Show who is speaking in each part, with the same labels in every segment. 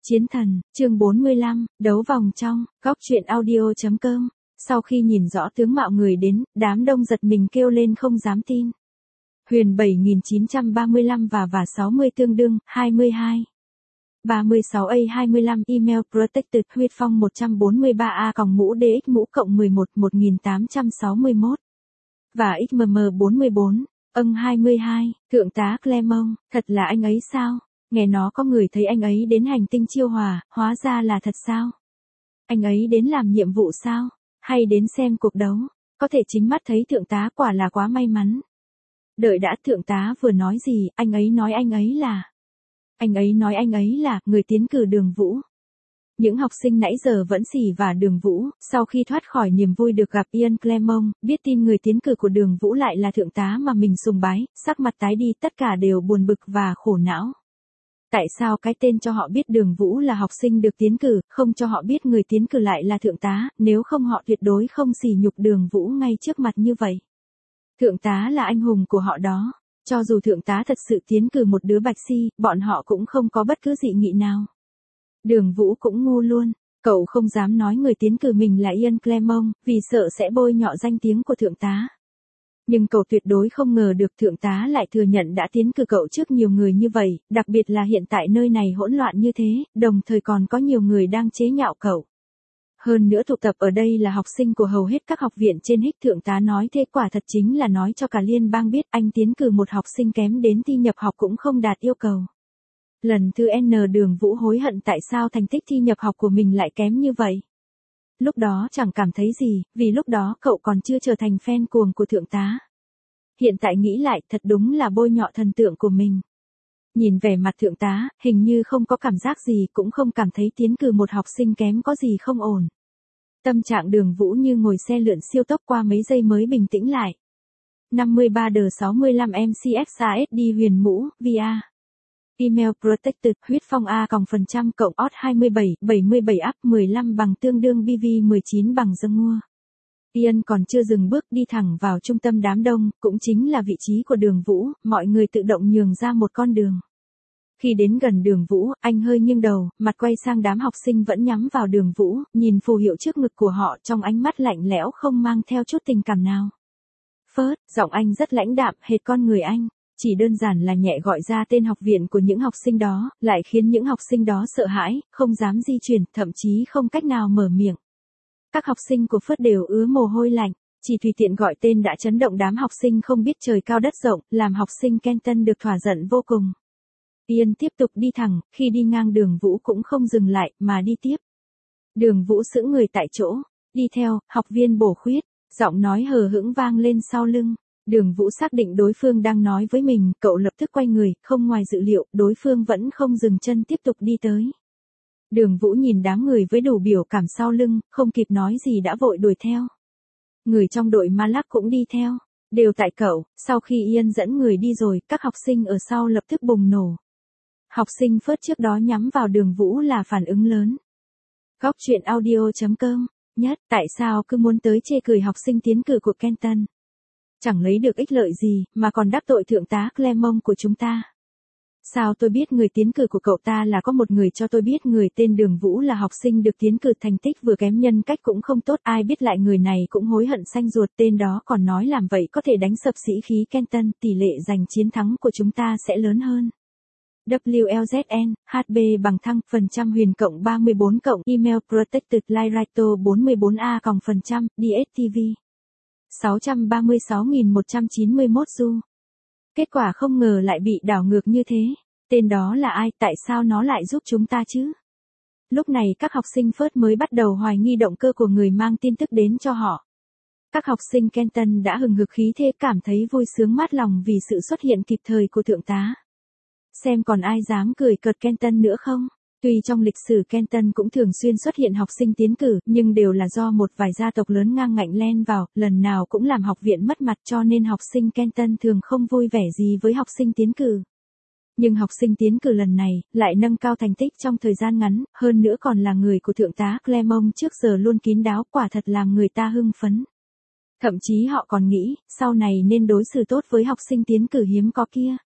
Speaker 1: Chiến thần, chương 45, đấu vòng trong, góc truyện audio.com. Sau khi nhìn rõ tướng mạo người đến, đám đông giật mình kêu lên không dám tin. Huyền 7935 và 60 tương đương, 22. 36A25 email protected huyết phong 143A còng mũ DX mũ cộng 11 1861. Và XMM44, 22, thượng tá Clermont, thật là anh ấy sao? Nghe nó có người thấy anh ấy đến hành tinh Chiêu Hòa, hóa ra là thật sao? Anh ấy đến làm nhiệm vụ sao? Hay đến xem cuộc đấu? Có thể chính mắt thấy thượng tá quả là quá may mắn. Đợi đã, thượng tá vừa nói gì, anh ấy nói anh ấy là người tiến cử Đường Vũ. Những học sinh nãy giờ vẫn xỉ vả Đường Vũ, sau khi thoát khỏi niềm vui được gặp Ian Clermont, biết tin người tiến cử của Đường Vũ lại là thượng tá mà mình sùng bái, sắc mặt tái đi, tất cả đều buồn bực và khổ não. Tại sao cái tên cho họ biết Đường Vũ là học sinh được tiến cử, không cho họ biết người tiến cử lại là thượng tá, nếu không họ tuyệt đối không sỉ nhục Đường Vũ ngay trước mặt như vậy. Thượng tá là anh hùng của họ đó. Cho dù thượng tá thật sự tiến cử một đứa bạch si, bọn họ cũng không có bất cứ dị nghị nào. Đường Vũ cũng ngu luôn, cậu không dám nói người tiến cử mình là Ian Clermont, vì sợ sẽ bôi nhọ danh tiếng của thượng tá. Nhưng cậu tuyệt đối không ngờ được thượng tá lại thừa nhận đã tiến cử cậu trước nhiều người như vậy, đặc biệt là hiện tại nơi này hỗn loạn như thế, đồng thời còn có nhiều người đang chế nhạo cậu. Hơn nữa tụ tập ở đây là học sinh của hầu hết các học viện trên hích, thượng tá nói thế quả thật chính là nói cho cả liên bang biết anh tiến cử một học sinh kém đến thi nhập học cũng không đạt yêu cầu. Lần thứ N Đường Vũ hối hận tại sao thành tích thi nhập học của mình lại kém như vậy. Lúc đó chẳng cảm thấy gì, vì lúc đó cậu còn chưa trở thành fan cuồng của thượng tá. Hiện tại nghĩ lại thật đúng là bôi nhọ thần tượng của mình. Nhìn vẻ mặt thượng tá, hình như không có cảm giác gì, cũng không cảm thấy tiến cử một học sinh kém có gì không ổn. Tâm trạng Đường Vũ như ngồi xe lượn siêu tốc qua mấy giây mới bình tĩnh lại. 53D65 MCXASD huyền mũ, VA. Email protected huyết phong A %, cộng OT 27, 77 up 15 bằng tương đương BV 19 bằng dâng ngua. Ian còn chưa dừng bước đi thẳng vào trung tâm đám đông, cũng chính là vị trí của Đường Vũ, mọi người tự động nhường ra một con đường. Khi đến gần Đường Vũ, anh hơi nghiêng đầu, mặt quay sang đám học sinh vẫn nhắm vào Đường Vũ, nhìn phù hiệu trước ngực của họ trong ánh mắt lạnh lẽo không mang theo chút tình cảm nào. Phớt, giọng anh rất lãnh đạm, hệt con người anh. Chỉ đơn giản là nhẹ gọi ra tên học viện của những học sinh đó, lại khiến những học sinh đó sợ hãi, không dám di chuyển, thậm chí không cách nào mở miệng. Các học sinh của Phớt đều ứa mồ hôi lạnh, chỉ tùy tiện gọi tên đã chấn động đám học sinh không biết trời cao đất rộng, làm học sinh Kenton được thỏa giận vô cùng. Ian tiếp tục đi thẳng, khi đi ngang Đường Vũ cũng không dừng lại, mà đi tiếp. Đường Vũ sững người tại chỗ, đi theo, học viên Bổ Khuyết, giọng nói hờ hững vang lên sau lưng. Đường Vũ xác định đối phương đang nói với mình, cậu lập tức quay người, không ngoài dự liệu, đối phương vẫn không dừng chân tiếp tục đi tới. Đường Vũ nhìn đám người với đủ biểu cảm sau lưng, không kịp nói gì đã vội đuổi theo. Người trong đội Malak cũng đi theo, đều tại cậu, sau khi Ian dẫn người đi rồi, các học sinh ở sau lập tức bùng nổ. Học sinh Phớt trước đó nhắm vào Đường Vũ là phản ứng lớn. Góc truyện audio.com, nhất, tại sao cứ muốn tới chê cười học sinh tiến cử của Kenton? Chẳng lấy được ích lợi gì, mà còn đắc tội thượng tá Clermont của chúng ta. Sao tôi biết người tiến cử của cậu ta là có một người cho tôi biết người tên Đường Vũ là học sinh được tiến cử, thành tích vừa kém nhân cách cũng không tốt, ai biết lại người này cũng hối hận xanh ruột, tên đó còn nói làm vậy có thể đánh sập sĩ khí Kenton, tỷ lệ giành chiến thắng của chúng ta sẽ lớn hơn. WLZN, HB bằng thăng, % huyền cộng 34 cộng, email protected Lyraito 44A %, DSTV. 636.191 du. Kết quả không ngờ lại bị đảo ngược như thế. Tên đó là ai, tại sao nó lại giúp chúng ta chứ? Lúc này các học sinh Phớt mới bắt đầu hoài nghi động cơ của người mang tin tức đến cho họ. Các học sinh Kenton đã hừng hực khí thế, cảm thấy vui sướng mát lòng vì sự xuất hiện kịp thời của thượng tá. Xem còn ai dám cười cợt Kenton nữa không? Tuy trong lịch sử Kenton cũng thường xuyên xuất hiện học sinh tiến cử, nhưng đều là do một vài gia tộc lớn ngang ngạnh len vào, lần nào cũng làm học viện mất mặt, cho nên học sinh Kenton thường không vui vẻ gì với học sinh tiến cử. Nhưng học sinh tiến cử lần này, lại nâng cao thành tích trong thời gian ngắn, hơn nữa còn là người của thượng tá Clermont trước giờ luôn kín đáo, quả thật làm người ta hưng phấn. Thậm chí họ còn nghĩ, sau này nên đối xử tốt với học sinh tiến cử hiếm có kia.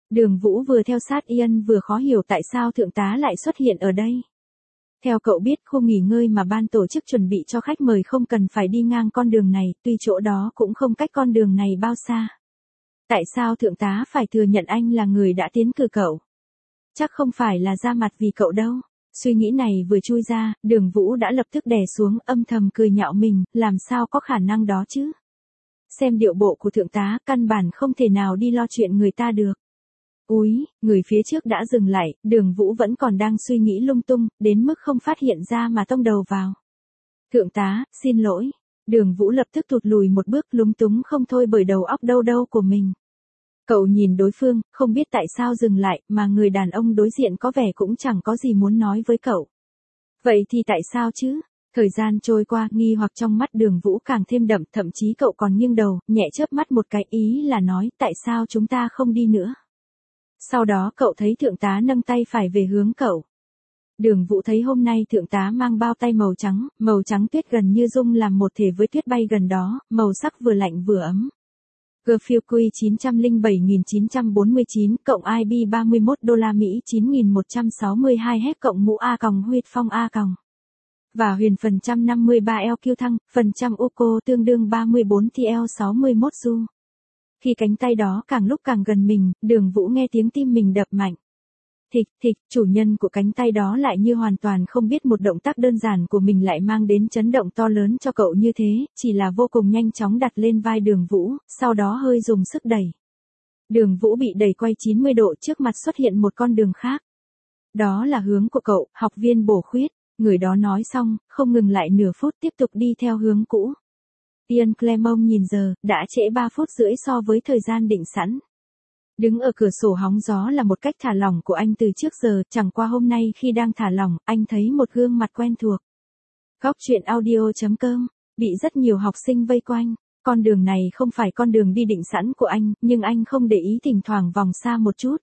Speaker 1: Đường Vũ vừa theo sát Ian vừa khó hiểu tại sao thượng tá lại xuất hiện ở đây. Theo cậu biết khu nghỉ ngơi mà ban tổ chức chuẩn bị cho khách mời không cần phải đi ngang con đường này, tuy chỗ đó cũng không cách con đường này bao xa. Tại sao thượng tá phải thừa nhận anh là người đã tiến cử cậu? Chắc không phải là ra mặt vì cậu đâu. Suy nghĩ này vừa chui ra, Đường Vũ đã lập tức đè xuống, âm thầm cười nhạo mình, làm sao có khả năng đó chứ? Xem điệu bộ của thượng tá, căn bản không thể nào đi lo chuyện người ta được. Úi, người phía trước đã dừng lại, Đường Vũ vẫn còn đang suy nghĩ lung tung, đến mức không phát hiện ra mà tông đầu vào. Thượng tá, xin lỗi. Đường Vũ lập tức thụt lùi một bước, lúng túng không thôi bởi đầu óc đâu đâu của mình. Cậu nhìn đối phương, không biết tại sao dừng lại, mà người đàn ông đối diện có vẻ cũng chẳng có gì muốn nói với cậu. Vậy thì tại sao chứ? Thời gian trôi qua, nghi hoặc trong mắt Đường Vũ càng thêm đậm, thậm chí cậu còn nghiêng đầu, nhẹ chớp mắt một cái, ý là nói, tại sao chúng ta không đi nữa? Sau đó cậu thấy thượng tá nâng tay phải về hướng cậu. Đường Vũ thấy hôm nay thượng tá mang bao tay màu trắng tuyết gần như dung làm một thể với tuyết bay gần đó, màu sắc vừa lạnh vừa ấm. Garfield Q 907.949, cộng IB 31 đô la Mỹ 9.162 hết cộng mũ A còng huyết phong A còng. Và huyền phần trăm 53 LQ thăng, phần trăm UCO tương đương 34 TL 61 du. Khi cánh tay đó càng lúc càng gần mình, Đường Vũ nghe tiếng tim mình đập mạnh. Thịch, thịch, chủ nhân của cánh tay đó lại như hoàn toàn không biết một động tác đơn giản của mình lại mang đến chấn động to lớn cho cậu như thế, chỉ là vô cùng nhanh chóng đặt lên vai Đường Vũ, sau đó hơi dùng sức đẩy. Đường Vũ bị đẩy quay 90 độ, trước mặt xuất hiện một con đường khác. Đó là hướng của cậu, học viên bổ khuyết. Người đó nói xong, không ngừng lại nửa phút, tiếp tục đi theo hướng cũ. Ian Clement nhìn giờ, đã trễ 3 phút rưỡi so với thời gian định sẵn. Đứng ở cửa sổ hóng gió là một cách thả lỏng của anh từ trước giờ, chẳng qua hôm nay khi đang thả lỏng, anh thấy một gương mặt quen thuộc. Góc truyện audio.com, bị rất nhiều học sinh vây quanh. Con đường này không phải con đường đi định sẵn của anh, nhưng anh không để ý, thỉnh thoảng vòng xa một chút.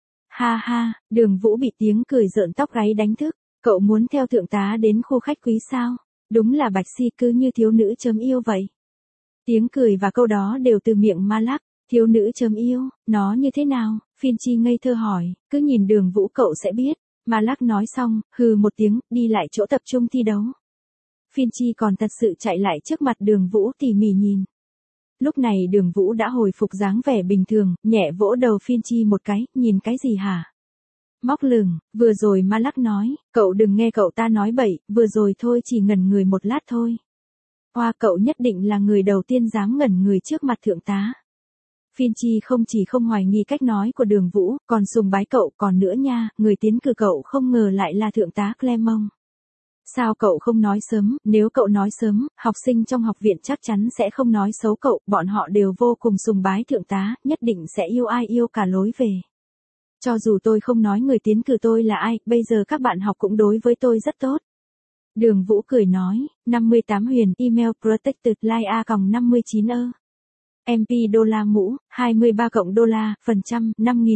Speaker 1: Ha ha, Đường Vũ bị tiếng cười rợn tóc gáy đánh thức. Cậu muốn theo thượng tá đến khu khách quý sao? Đúng là bạch si cứ như thiếu nữ chấm yêu vậy. Tiếng cười và câu đó đều từ miệng Malak. Thiếu nữ chấm yêu, nó như thế nào? Phiên Chi ngây thơ hỏi, cứ nhìn Đường Vũ cậu sẽ biết. Malak nói xong, hừ một tiếng, đi lại chỗ tập trung thi đấu. Phiên Chi còn thật sự chạy lại trước mặt Đường Vũ tỉ mỉ nhìn. Lúc này Đường Vũ đã hồi phục dáng vẻ bình thường, nhẹ vỗ đầu Phiên Chi một cái, nhìn cái gì hả? Móc lửng, vừa rồi Malak nói, cậu đừng nghe cậu ta nói bậy, vừa rồi thôi chỉ ngẩn người một lát thôi. Hoa, cậu nhất định là người đầu tiên dám ngẩn người trước mặt thượng tá. Phiên Chi không chỉ không hoài nghi cách nói của Đường Vũ, còn sùng bái cậu, còn nữa nha, người tiến cử cậu không ngờ lại là thượng tá Clement. Sao cậu không nói sớm, nếu cậu nói sớm, học sinh trong học viện chắc chắn sẽ không nói xấu cậu, bọn họ đều vô cùng sùng bái thượng tá, nhất định sẽ yêu ai yêu cả lối về. Cho dù tôi không nói người tiến cử tôi là ai, bây giờ các bạn học cũng đối với tôi rất tốt. Đường Vũ cười nói, 58 huyền, email protected line A-59 MP đô la mũ, 23 cộng đô la, phần trăm,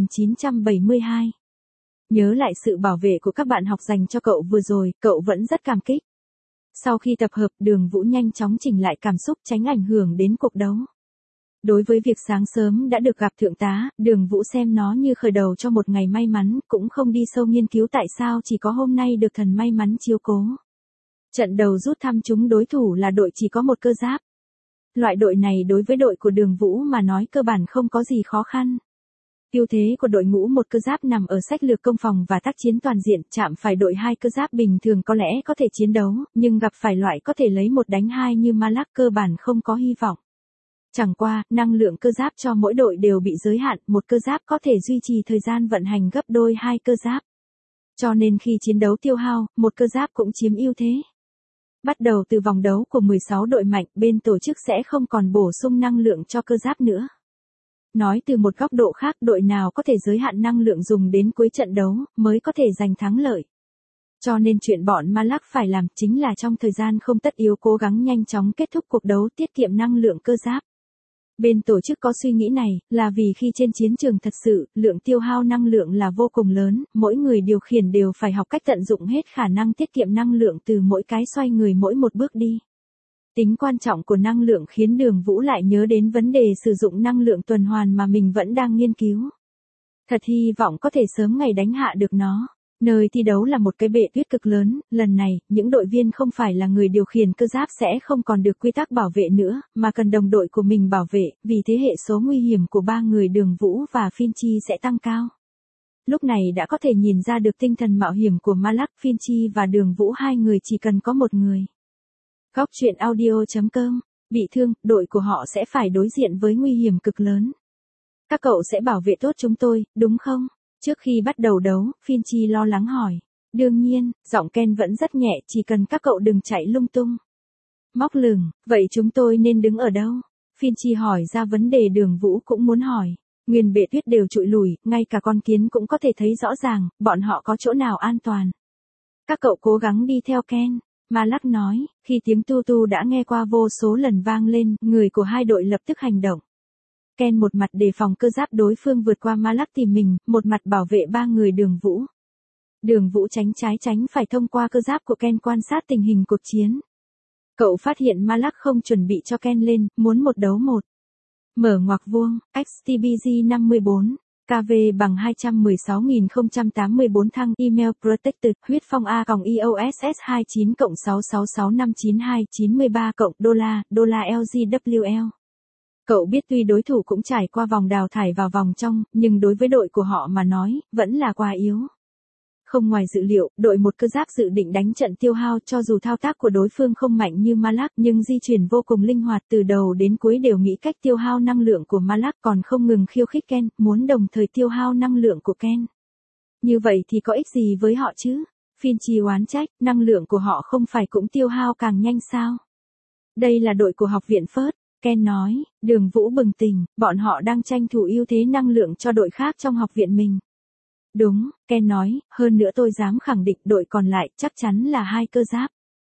Speaker 1: 5.972. Nhớ lại sự bảo vệ của các bạn học dành cho cậu vừa rồi, cậu vẫn rất cảm kích. Sau khi tập hợp, Đường Vũ nhanh chóng chỉnh lại cảm xúc tránh ảnh hưởng đến cuộc đấu. Đối với việc sáng sớm đã được gặp thượng tá, Đường Vũ xem nó như khởi đầu cho một ngày may mắn, cũng không đi sâu nghiên cứu tại sao chỉ có hôm nay được thần may mắn chiếu cố. Trận đầu rút thăm chúng đối thủ là đội chỉ có một cơ giáp. Loại đội này đối với đội của Đường Vũ mà nói cơ bản không có gì khó khăn. Ưu thế của đội ngũ một cơ giáp nằm ở sách lược công phòng và tác chiến toàn diện, chạm phải đội hai cơ giáp bình thường có lẽ có thể chiến đấu, nhưng gặp phải loại có thể lấy một đánh hai như Malak cơ bản không có hy vọng. Chẳng qua, năng lượng cơ giáp cho mỗi đội đều bị giới hạn, một cơ giáp có thể duy trì thời gian vận hành gấp đôi hai cơ giáp. Cho nên khi chiến đấu tiêu hao, một cơ giáp cũng chiếm ưu thế. Bắt đầu từ vòng đấu của 16 đội mạnh, bên tổ chức sẽ không còn bổ sung năng lượng cho cơ giáp nữa. Nói từ một góc độ khác, đội nào có thể giới hạn năng lượng dùng đến cuối trận đấu, mới có thể giành thắng lợi. Cho nên chuyện bọn Malak phải làm chính là trong thời gian không tất yếu cố gắng nhanh chóng kết thúc cuộc đấu, tiết kiệm năng lượng cơ giáp. Bên tổ chức có suy nghĩ này, là vì khi trên chiến trường thật sự, lượng tiêu hao năng lượng là vô cùng lớn, mỗi người điều khiển đều phải học cách tận dụng hết khả năng tiết kiệm năng lượng từ mỗi cái xoay người mỗi một bước đi. Tính quan trọng của năng lượng khiến Đường Vũ lại nhớ đến vấn đề sử dụng năng lượng tuần hoàn mà mình vẫn đang nghiên cứu. Thật hy vọng có thể sớm ngày đánh hạ được nó. Nơi thi đấu là một cái bệ tuyết cực lớn, lần này, những đội viên không phải là người điều khiển cơ giáp sẽ không còn được quy tắc bảo vệ nữa, mà cần đồng đội của mình bảo vệ, vì thế hệ số nguy hiểm của ba người Đường Vũ và Finchy sẽ tăng cao. Lúc này đã có thể nhìn ra được tinh thần mạo hiểm của Malak, Finchy và Đường Vũ, hai người chỉ cần có một người. Góc truyện audio.com, bị thương, đội của họ sẽ phải đối diện với nguy hiểm cực lớn. Các cậu sẽ bảo vệ tốt chúng tôi, đúng không? Trước khi bắt đầu đấu, Finchy lo lắng hỏi. Đương nhiên, giọng Ken vẫn rất nhẹ, chỉ cần các cậu đừng chạy lung tung. Móc lửng, vậy chúng tôi nên đứng ở đâu? Finchy hỏi ra vấn đề Đường Vũ cũng muốn hỏi. Nguyên bệ tuyết đều trụi lùi, ngay cả con kiến cũng có thể thấy rõ ràng, bọn họ có chỗ nào an toàn. Các cậu cố gắng đi theo Ken. Malak nói, khi tiếng tu tu đã nghe qua vô số lần vang lên, người của hai đội lập tức hành động. Ken một mặt đề phòng cơ giáp đối phương vượt qua Malak tìm mình, một mặt bảo vệ ba người Đường Vũ. Đường Vũ tránh trái tránh phải thông qua cơ giáp của Ken quan sát tình hình cuộc chiến. Cậu phát hiện Malak không chuẩn bị cho Ken lên, muốn một đấu một. Mở ngoặc vuông, XTBG 54, KV bằng 216.084 thăng, email protected, huyết phong A-EOSS 29+666592993 $, LGWL. Cậu biết tuy đối thủ cũng trải qua vòng đào thải vào vòng trong, nhưng đối với đội của họ mà nói, vẫn là quá yếu. Không ngoài dự liệu, đội một cơ giáp dự định đánh trận tiêu hao, cho dù thao tác của đối phương không mạnh như Malak nhưng di chuyển vô cùng linh hoạt, từ đầu đến cuối đều nghĩ cách tiêu hao năng lượng của Malak, còn không ngừng khiêu khích Ken, muốn đồng thời tiêu hao năng lượng của Ken. Như vậy thì có ích gì với họ chứ? Finchy oán trách, năng lượng của họ không phải cũng tiêu hao càng nhanh sao? Đây là đội của học viện First. Ken nói. Đường Vũ bừng tỉnh, bọn họ đang tranh thủ ưu thế năng lượng cho đội khác trong học viện mình. Đúng, Ken nói, hơn nữa tôi dám khẳng định đội còn lại chắc chắn là hai cơ giáp.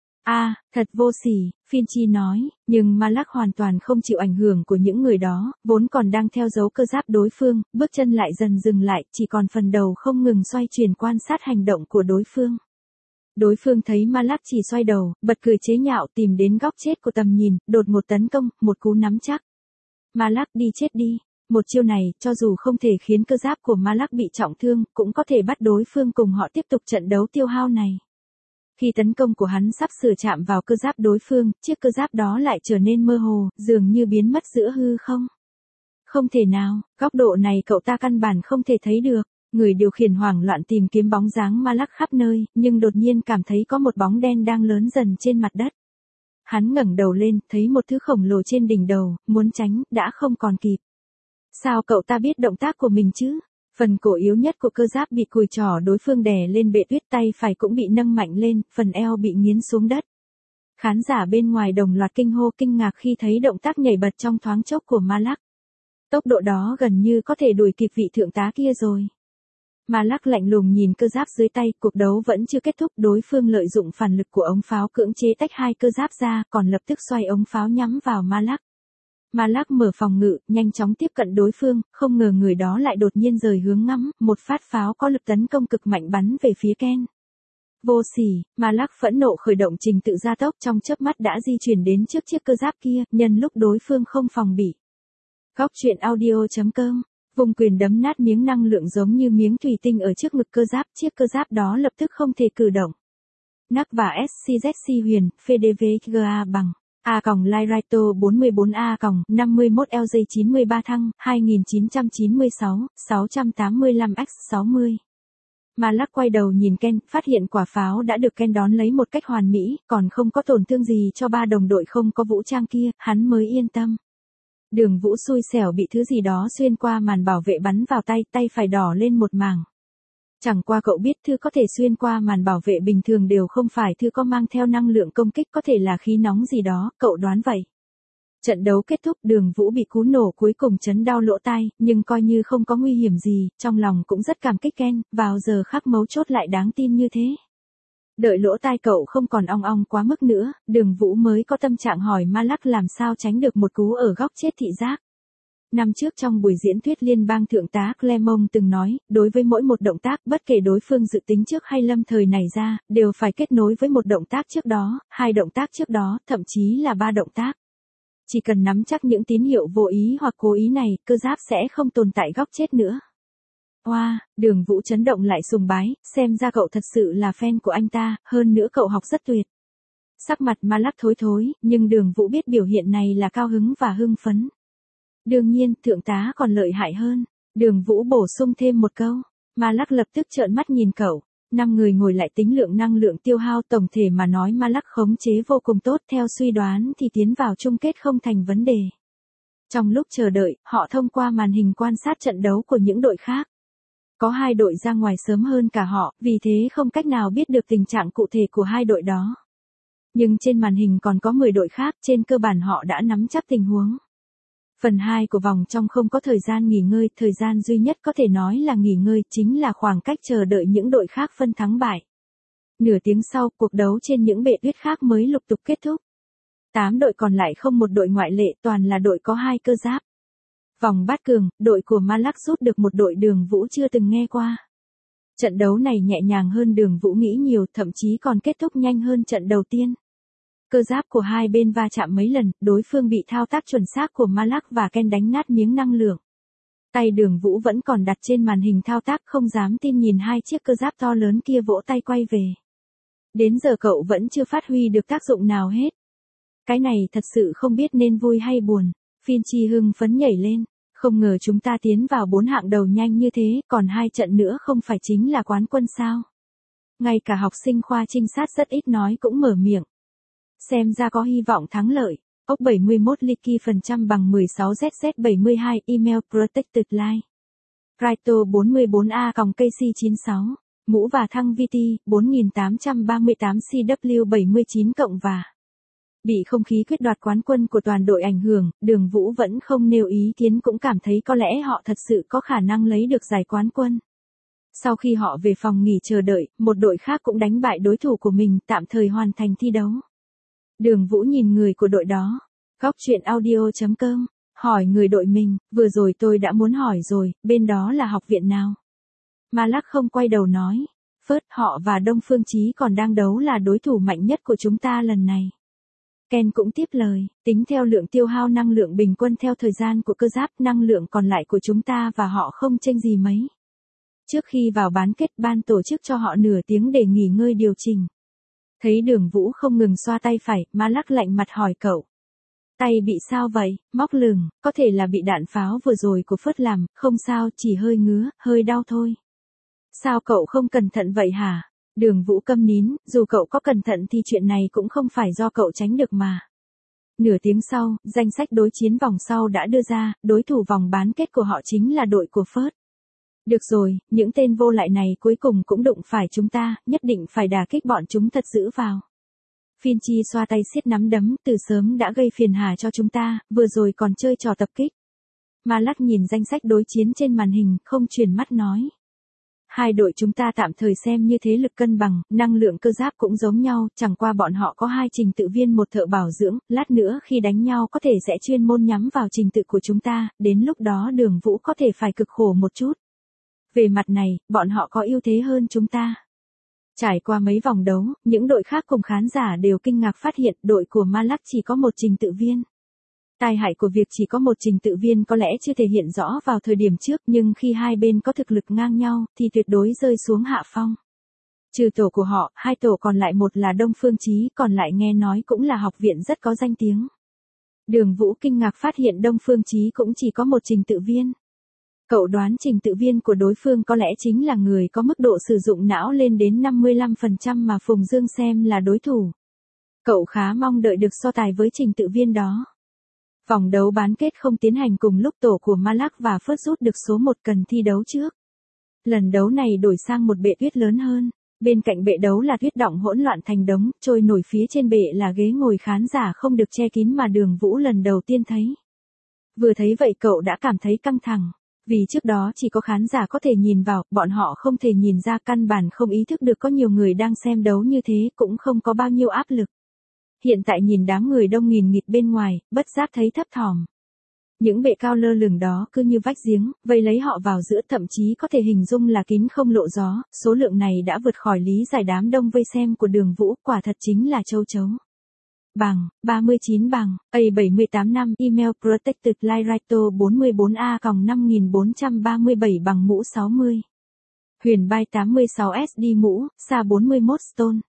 Speaker 1: Thật vô sỉ, Finchy nói, nhưng Malak hoàn toàn không chịu ảnh hưởng của những người đó, vốn còn đang theo dấu cơ giáp đối phương, bước chân lại dần dừng lại, chỉ còn phần đầu không ngừng xoay chuyển quan sát hành động của đối phương. Đối phương thấy Malak chỉ xoay đầu, bật cười chế nhạo, tìm đến góc chết của tầm nhìn, đột một tấn công, một cú nắm chắc. Malak đi chết đi. Một chiêu này, cho dù không thể khiến cơ giáp của Malak bị trọng thương, cũng có thể bắt đối phương cùng họ tiếp tục trận đấu tiêu hao này. Khi tấn công của hắn sắp sửa chạm vào cơ giáp đối phương, chiếc cơ giáp đó lại trở nên mơ hồ, dường như biến mất giữa hư không. Không thể nào, góc độ này cậu ta căn bản không thể thấy được. Người điều khiển hoảng loạn tìm kiếm bóng dáng Malak khắp nơi, nhưng đột nhiên cảm thấy có một bóng đen đang lớn dần trên mặt đất. Hắn ngẩng đầu lên, thấy một thứ khổng lồ trên đỉnh đầu, muốn tránh, đã không còn kịp. Sao cậu ta biết động tác của mình chứ? Phần cổ yếu nhất của cơ giáp bị cùi trỏ đối phương đè lên bệ tuyết, tay phải cũng bị nâng mạnh lên, phần eo bị nghiến xuống đất. Khán giả bên ngoài đồng loạt kinh hô kinh ngạc khi thấy động tác nhảy bật trong thoáng chốc của Malak. Tốc độ đó gần như có thể đuổi kịp vị thượng tá kia rồi. Malak lạnh lùng nhìn cơ giáp dưới tay, cuộc đấu vẫn chưa kết thúc, đối phương lợi dụng phản lực của ống pháo cưỡng chế tách hai cơ giáp ra, còn lập tức xoay ống pháo nhắm vào Malak. Malak mở phòng ngự, nhanh chóng tiếp cận đối phương, không ngờ người đó lại đột nhiên rời hướng ngắm, một phát pháo có lực tấn công cực mạnh bắn về phía Ken. Vô sỉ, Malak phẫn nộ khởi động trình tự gia tốc, trong chớp mắt đã di chuyển đến trước chiếc cơ giáp kia, nhân lúc đối phương không phòng bị. Góc truyện audio.com, vùng quyền đấm nát miếng năng lượng giống như miếng thủy tinh ở trước ngực cơ giáp, chiếc cơ giáp đó lập tức không thể cử động. NAC và SCZC huyền, FDVGA bằng A-Lyraito 44A-51LJ93 thăng, 2996, 685X60. Malak quay đầu nhìn Ken, phát hiện quả pháo đã được Ken đón lấy một cách hoàn mỹ, còn không có tổn thương gì cho ba đồng đội không có vũ trang kia, hắn mới yên tâm. Đường Vũ xui xẻo bị thứ gì đó xuyên qua màn bảo vệ bắn vào tay, tay phải đỏ lên một mảng. Chẳng qua cậu biết thứ có thể xuyên qua màn bảo vệ bình thường đều không phải thứ có mang theo năng lượng công kích, có thể là khí nóng gì đó, cậu đoán vậy. Trận đấu kết thúc, Đường Vũ bị cú nổ cuối cùng chấn đau lỗ tai, nhưng coi như không có nguy hiểm gì, trong lòng cũng rất cảm kích Ken, vào giờ khắc mấu chốt lại đáng tin như thế. Đợi lỗ tai cậu không còn ong ong quá mức nữa, Đường Vũ mới có tâm trạng hỏi Malak làm sao tránh được một cú ở góc chết thị giác. Năm trước trong buổi diễn thuyết liên bang thượng tá Clermont từng nói, đối với mỗi một động tác, bất kể đối phương dự tính trước hay lâm thời nảy ra, đều phải kết nối với một động tác trước đó, hai động tác trước đó, thậm chí là ba động tác. Chỉ cần nắm chắc những tín hiệu vô ý hoặc cố ý này, cơ giáp sẽ không tồn tại góc chết nữa. Wow, Đường Vũ chấn động lại sùng bái, xem ra cậu thật sự là fan của anh ta, hơn nữa cậu học rất tuyệt. Sắc mặt Ma Lắc thối thối, nhưng Đường Vũ biết biểu hiện này là cao hứng và hưng phấn. Đương nhiên, thượng tá còn lợi hại hơn. Đường Vũ bổ sung thêm một câu. Ma Lắc lập tức trợn mắt nhìn cậu. 5 người ngồi lại tính lượng năng lượng tiêu hao, tổng thể mà nói Ma Lắc khống chế vô cùng tốt, theo suy đoán thì tiến vào chung kết không thành vấn đề. Trong lúc chờ đợi, họ thông qua màn hình quan sát trận đấu của những đội khác. Có 2 đội ra ngoài sớm hơn cả họ, vì thế không cách nào biết được tình trạng cụ thể của 2 đội đó. Nhưng trên màn hình còn có 10 đội khác, trên cơ bản họ đã nắm chắc tình huống. Phần 2 của vòng trong không có thời gian nghỉ ngơi, thời gian duy nhất có thể nói là nghỉ ngơi chính là khoảng cách chờ đợi những đội khác phân thắng bại. Nửa tiếng sau, cuộc đấu trên những bệ tuyết khác mới lục tục kết thúc. 8 đội còn lại không một đội ngoại lệ, toàn là đội có 2 cơ giáp. Vòng bát cường, đội của Ma Lắc rút được một đội Đường Vũ chưa từng nghe qua. Trận đấu này nhẹ nhàng hơn Đường Vũ nghĩ nhiều, thậm chí còn kết thúc nhanh hơn trận đầu tiên. Cơ giáp của hai bên va chạm mấy lần, đối phương bị thao tác chuẩn xác của Ma Lắc và Ken đánh nát miếng năng lượng. Tay Đường Vũ vẫn còn đặt trên màn hình thao tác, không dám tin nhìn 2 chiếc cơ giáp to lớn kia vỗ tay quay về. Đến giờ cậu vẫn chưa phát huy được tác dụng nào hết. Cái này thật sự không biết nên vui hay buồn. Finchi hưng phấn nhảy lên. Không ngờ chúng ta tiến vào 4 hạng đầu nhanh như thế, còn 2 trận nữa không phải chính là quán quân sao? Ngay cả học sinh khoa trinh sát rất ít nói cũng mở miệng. Xem ra có hy vọng thắng lợi. Ốc 71 Licky phần trăm bằng 16ZZ72 Email Protected Line. Raito 44A KC96. Mũ và thăng VT 4838 CW 79 cộng và. Bị không khí quyết đoạt quán quân của toàn đội ảnh hưởng, Đường Vũ vẫn không nêu ý kiến, cũng cảm thấy có lẽ họ thật sự có khả năng lấy được giải quán quân. Sau khi họ về phòng nghỉ chờ đợi, một đội khác cũng đánh bại đối thủ của mình, tạm thời hoàn thành thi đấu. Đường Vũ nhìn người của đội đó. Góc chuyện audio.com, hỏi người đội mình, vừa rồi tôi đã muốn hỏi rồi, bên đó là học viện nào? Ma Lắc không quay đầu nói. Phớt, họ và Đông Phương Chí còn đang đấu là đối thủ mạnh nhất của chúng ta lần này. Ken cũng tiếp lời, tính theo lượng tiêu hao năng lượng bình quân theo thời gian của cơ giáp, năng lượng còn lại của chúng ta và họ không chênh gì mấy. Trước khi vào bán kết, ban tổ chức cho họ nửa tiếng để nghỉ ngơi điều chỉnh. Thấy Đường Vũ không ngừng xoa tay phải, Ma Lắc lạnh mặt hỏi cậu. Tay bị sao vậy? Móc lửng, có thể là bị đạn pháo vừa rồi của Phớt làm, không sao, chỉ hơi ngứa, hơi đau thôi. Sao cậu không cẩn thận vậy hả? Đường Vũ câm nín, dù cậu có cẩn thận thì chuyện này cũng không phải do cậu tránh được mà. Nửa tiếng sau, danh sách đối chiến vòng sau đã đưa ra, đối thủ vòng bán kết của họ chính là đội của Phớt. Được rồi, những tên vô lại này cuối cùng cũng đụng phải chúng ta, nhất định phải đả kích bọn chúng thật dữ vào. Finchi xoa tay siết nắm đấm, từ sớm đã gây phiền hà cho chúng ta, vừa rồi còn chơi trò tập kích. Ma Lắc nhìn danh sách đối chiến trên màn hình, không chuyển mắt nói. Hai đội chúng ta tạm thời xem như thế lực cân bằng, năng lượng cơ giáp cũng giống nhau, chẳng qua bọn họ có 2 trình tự viên, một thợ bảo dưỡng, lát nữa khi đánh nhau có thể sẽ chuyên môn nhắm vào trình tự của chúng ta, đến lúc đó Đường Vũ có thể phải cực khổ một chút. Về mặt này, bọn họ có ưu thế hơn chúng ta. Trải qua mấy vòng đấu, những đội khác cùng khán giả đều kinh ngạc phát hiện đội của Ma Lắc chỉ có 1 trình tự viên. Tai hại của việc chỉ có 1 trình tự viên có lẽ chưa thể hiện rõ vào thời điểm trước, nhưng khi hai bên có thực lực ngang nhau, thì tuyệt đối rơi xuống hạ phong. Trừ tổ của họ, 2 tổ còn lại, một là Đông Phương Chí, còn lại nghe nói cũng là học viện rất có danh tiếng. Đường Vũ kinh ngạc phát hiện Đông Phương Chí cũng chỉ có 1 trình tự viên. Cậu đoán trình tự viên của đối phương có lẽ chính là người có mức độ sử dụng não lên đến 55% mà Phùng Dương xem là đối thủ. Cậu khá mong đợi được so tài với trình tự viên đó. Vòng đấu bán kết không tiến hành cùng lúc, tổ của Ma Lắc và Phớt rút được số 1 cần thi đấu trước. Lần đấu này đổi sang một bệ tuyết lớn hơn. Bên cạnh bệ đấu là tuyết đọng hỗn loạn thành đống, trôi nổi phía trên bệ là ghế ngồi khán giả không được che kín mà Đường Vũ lần đầu tiên thấy. Vừa thấy vậy cậu đã cảm thấy căng thẳng. Vì trước đó chỉ có khán giả có thể nhìn vào, bọn họ không thể nhìn ra, căn bản không ý thức được có nhiều người đang xem đấu như thế, cũng không có bao nhiêu áp lực. Hiện tại nhìn đám người đông nghìn nghịt bên ngoài, bất giác thấy thấp thỏm. Những bệ cao lơ lửng đó cứ như vách giếng, vây lấy họ vào giữa, thậm chí có thể hình dung là kín không lộ gió, số lượng này đã vượt khỏi lý giải đám đông vây xem của Đường Vũ, quả thật chính là châu chấu. bằng, 39 bằng, A78 năm, Email Protected Lightrighto 44A-5437 bằng mũ 60. Huyền bay 86 SD mũ, xa 41 stone.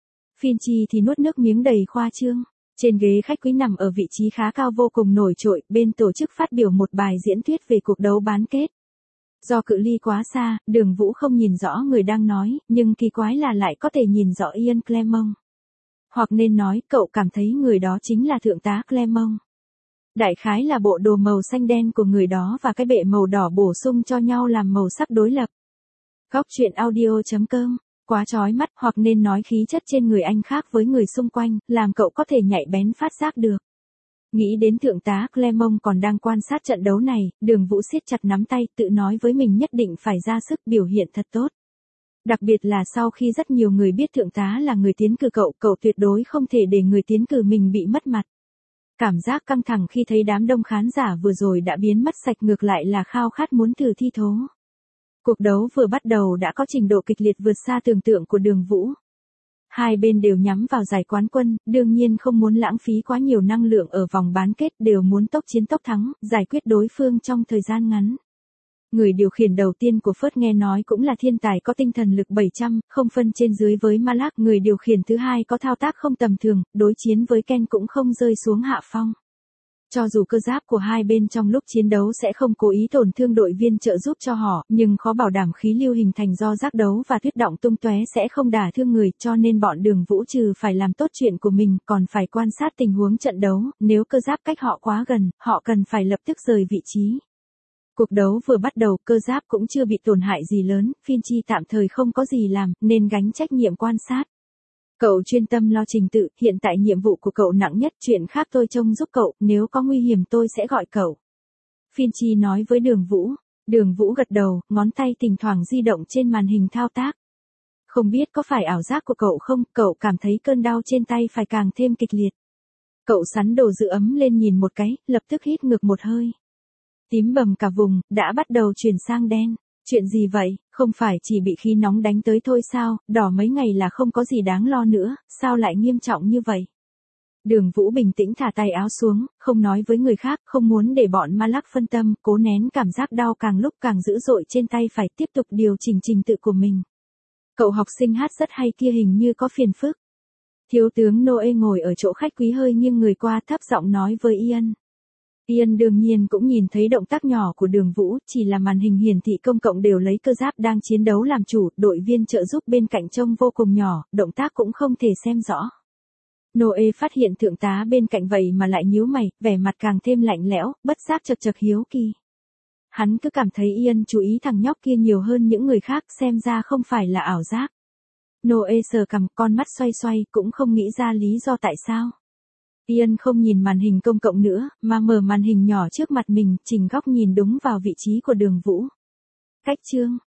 Speaker 1: Finchi thì nuốt nước miếng đầy khoa trương. Trên ghế khách quý nằm ở vị trí khá cao vô cùng nổi trội, bên tổ chức phát biểu một bài diễn thuyết về cuộc đấu bán kết. Do cự ly quá xa, Đường Vũ không nhìn rõ người đang nói, nhưng kỳ quái là lại có thể nhìn rõ Ian Clermont. Hoặc nên nói, cậu cảm thấy người đó chính là thượng tá Clermont. Đại khái là bộ đồ màu xanh đen của người đó và cái bệ màu đỏ bổ sung cho nhau làm màu sắc đối lập. Góc truyện audio.com. Quá chói mắt, hoặc nên nói khí chất trên người anh khác với người xung quanh, làm cậu có thể nhạy bén phát giác được. Nghĩ đến thượng tá Clermont còn đang quan sát trận đấu này, Đường Vũ siết chặt nắm tay, tự nói với mình nhất định phải ra sức biểu hiện thật tốt. Đặc biệt là sau khi rất nhiều người biết thượng tá là người tiến cử cậu, cậu tuyệt đối không thể để người tiến cử mình bị mất mặt. Cảm giác căng thẳng khi thấy đám đông khán giả vừa rồi đã biến mất sạch, ngược lại là khao khát muốn thử thi thố. Cuộc đấu vừa bắt đầu đã có trình độ kịch liệt vượt xa tưởng tượng của Đường Vũ. Hai bên đều nhắm vào giải quán quân, đương nhiên không muốn lãng phí quá nhiều năng lượng ở vòng bán kết, đều muốn tốc chiến tốc thắng, giải quyết đối phương trong thời gian ngắn. Người điều khiển đầu tiên của Phớt nghe nói cũng là thiên tài có tinh thần lực 700, không phân trên dưới với Malak. Người điều khiển thứ hai có thao tác không tầm thường, đối chiến với Ken cũng không rơi xuống hạ phong. Cho dù cơ giáp của hai bên trong lúc chiến đấu sẽ không cố ý tổn thương đội viên trợ giúp cho họ, nhưng khó bảo đảm khí lưu hình thành do giác đấu và tuyết động tung tóe sẽ không đả thương người, cho nên bọn Đường Vũ trừ phải làm tốt chuyện của mình, còn phải quan sát tình huống trận đấu, nếu cơ giáp cách họ quá gần, họ cần phải lập tức rời vị trí. Cuộc đấu vừa bắt đầu, cơ giáp cũng chưa bị tổn hại gì lớn, Finchi tạm thời không có gì làm, nên gánh trách nhiệm quan sát. Cậu chuyên tâm lo trình tự, hiện tại nhiệm vụ của cậu nặng nhất, chuyện khác tôi trông giúp cậu, nếu có nguy hiểm tôi sẽ gọi cậu. Finchi nói với Đường Vũ. Đường Vũ gật đầu, ngón tay thỉnh thoảng di động trên màn hình thao tác. Không biết có phải ảo giác của cậu không, cậu cảm thấy cơn đau trên tay phải càng thêm kịch liệt. Cậu sắn đồ giữ ấm lên nhìn một cái, lập tức hít ngược một hơi. Tím bầm cả vùng, đã bắt đầu chuyển sang đen. Chuyện gì vậy, không phải chỉ bị khí nóng đánh tới thôi sao, đỏ mấy ngày là không có gì đáng lo nữa, sao lại nghiêm trọng như vậy? Đường Vũ bình tĩnh thả tay áo xuống, không nói với người khác, không muốn để bọn Malak phân tâm, cố nén cảm giác đau càng lúc càng dữ dội trên tay phải, tiếp tục điều chỉnh trình tự của mình. Cậu học sinh hát rất hay kia hình như có phiền phức. Thiếu tướng Noe ngồi ở chỗ khách quý hơi nghiêng người qua, thấp giọng nói với Ian. Ian đương nhiên cũng nhìn thấy động tác nhỏ của Đường Vũ, chỉ là màn hình hiển thị công cộng đều lấy cơ giáp đang chiến đấu làm chủ, đội viên trợ giúp bên cạnh trông vô cùng nhỏ, động tác cũng không thể xem rõ. Noe phát hiện thượng tá bên cạnh vậy mà lại nhíu mày, vẻ mặt càng thêm lạnh lẽo, bất giác chật chật hiếu kỳ. Hắn cứ cảm thấy Ian chú ý thằng nhóc kia nhiều hơn những người khác, xem ra không phải là ảo giác. Noe sờ cằm, con mắt xoay xoay, cũng không nghĩ ra lý do tại sao. Ian không nhìn màn hình công cộng nữa, mà mở màn hình nhỏ trước mặt mình, chỉnh góc nhìn đúng vào vị trí của Đường Vũ. Cách chương